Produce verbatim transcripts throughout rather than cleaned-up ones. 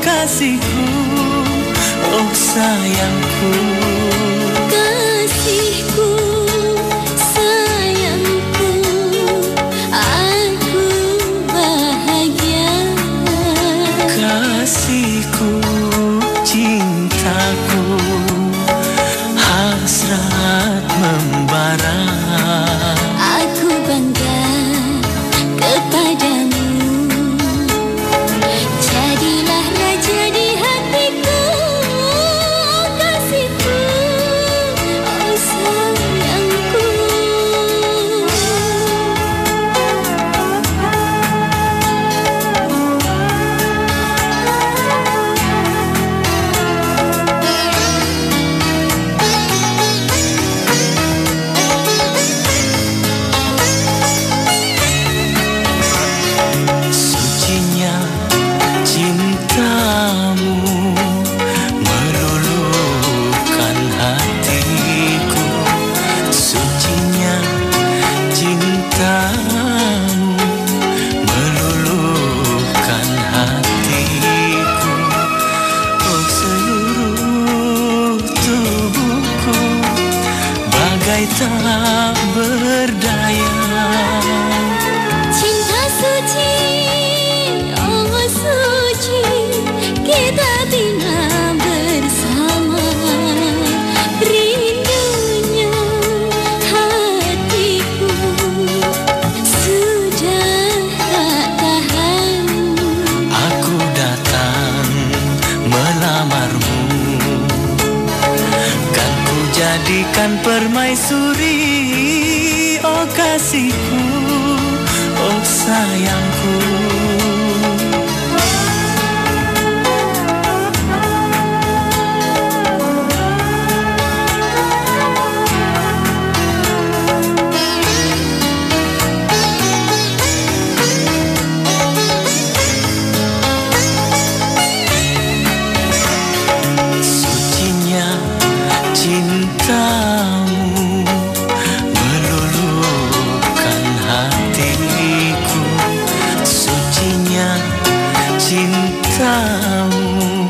kasihku, oh sayangku. Kasihku, sayangku, aku bahagia. Kasihku, cintaku, hasrat membara. Aku bangga kepadamu. Jadilah raja di hatiku, oh kasihku, oh sayangku. Sucinya cintamu meluluhkan hatiku. Sucinya cintamu meluluhkan hatiku. Oh seluruh tubuhku bagai tak berdaya. Cinta suci, oh suci, kita bina bersama. Rindunya hatiku sudah tak tahan. Aku datang melamarmu, kan ku jadikan permaisuri, oh kasihku, oh sayangku. Sucinya cintamu meluluhkan hatiku. Sucinya cintamu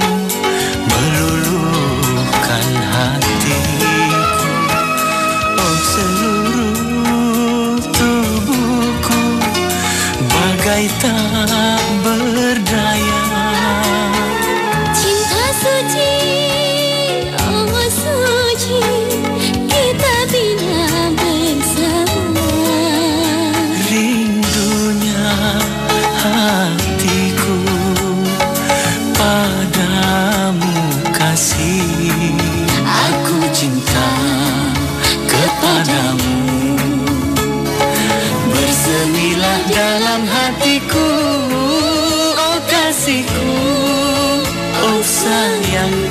meluluhkan hatiku. Oh seluruh tubuhku bagai tak berdaya. Cinta suci, oh suci, kita bina bersama. Rindunya hatiku padamu kasih. Aku cinta kepadamu. Bersemilah dalam hatiku, oh kasihku, oh sayangku.